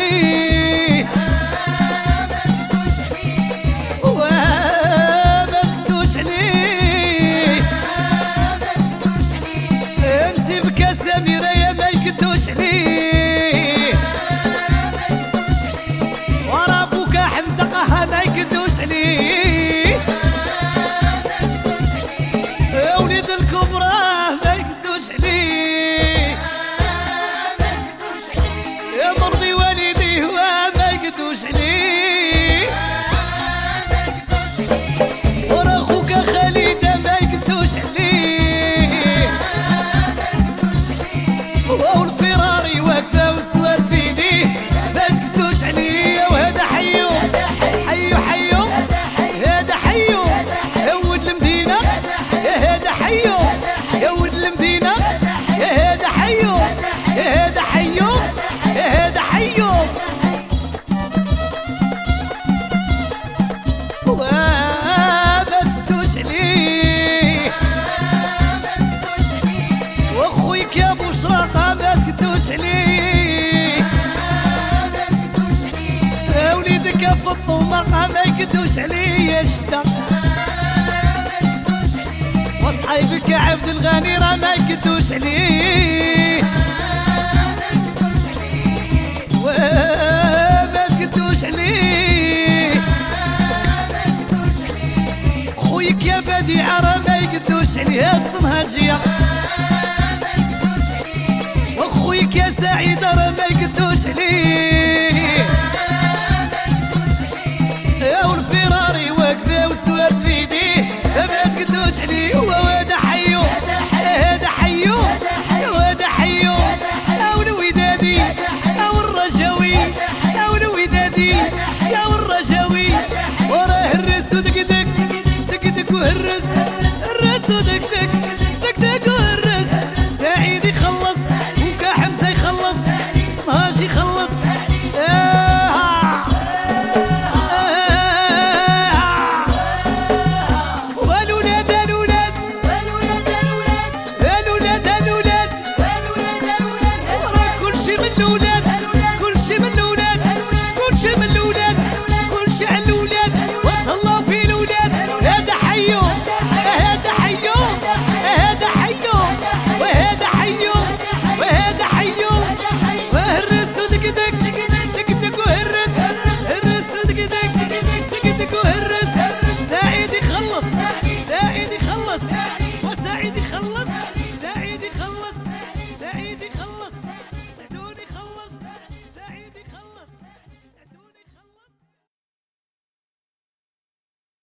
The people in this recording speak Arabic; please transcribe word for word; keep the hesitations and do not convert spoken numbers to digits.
عليه وما تكدوش عليه امسي بكاس سميرة يا ما يكدوش عليه ورا بوكا حمزة قها ما يكدوش عليه وليد الكبرى ما يكدوش عليه يا مرضي والديه وما يكدوش عليه ورا خوكا خالد ما يكدوش عليه والفراري واقفه والصوات في يديه ما تكدوش عليه وهذا حيو حيو حيو هذا حيو يا ولد المدينه يا هذا حيو يا ولد المدينه يا هذا حيو يا هذا حيو يا هذا حيو وما تكدوش عليه واخويك يا ابو شراقه ما تكدوش عليه وليدك يا فطومه ما يكدوش عليه يا شتا وصحيبك يا عبد الغني راه ما يكدوش عليه وما تكدوش عليه خويك يا بديعة راه ما يكدوش عليه الصنهاجية واخويك يا سعيد راه ما يكدوش عليه يا والفراري واقفه والسوات في يديه ما تكدوش عليه وهذا حيو هذا حيو وهذا حيو يا والودادي يا والرجاوي يا والودادي يا والرجاوي وراه الرس ودقدق دقدق وهرس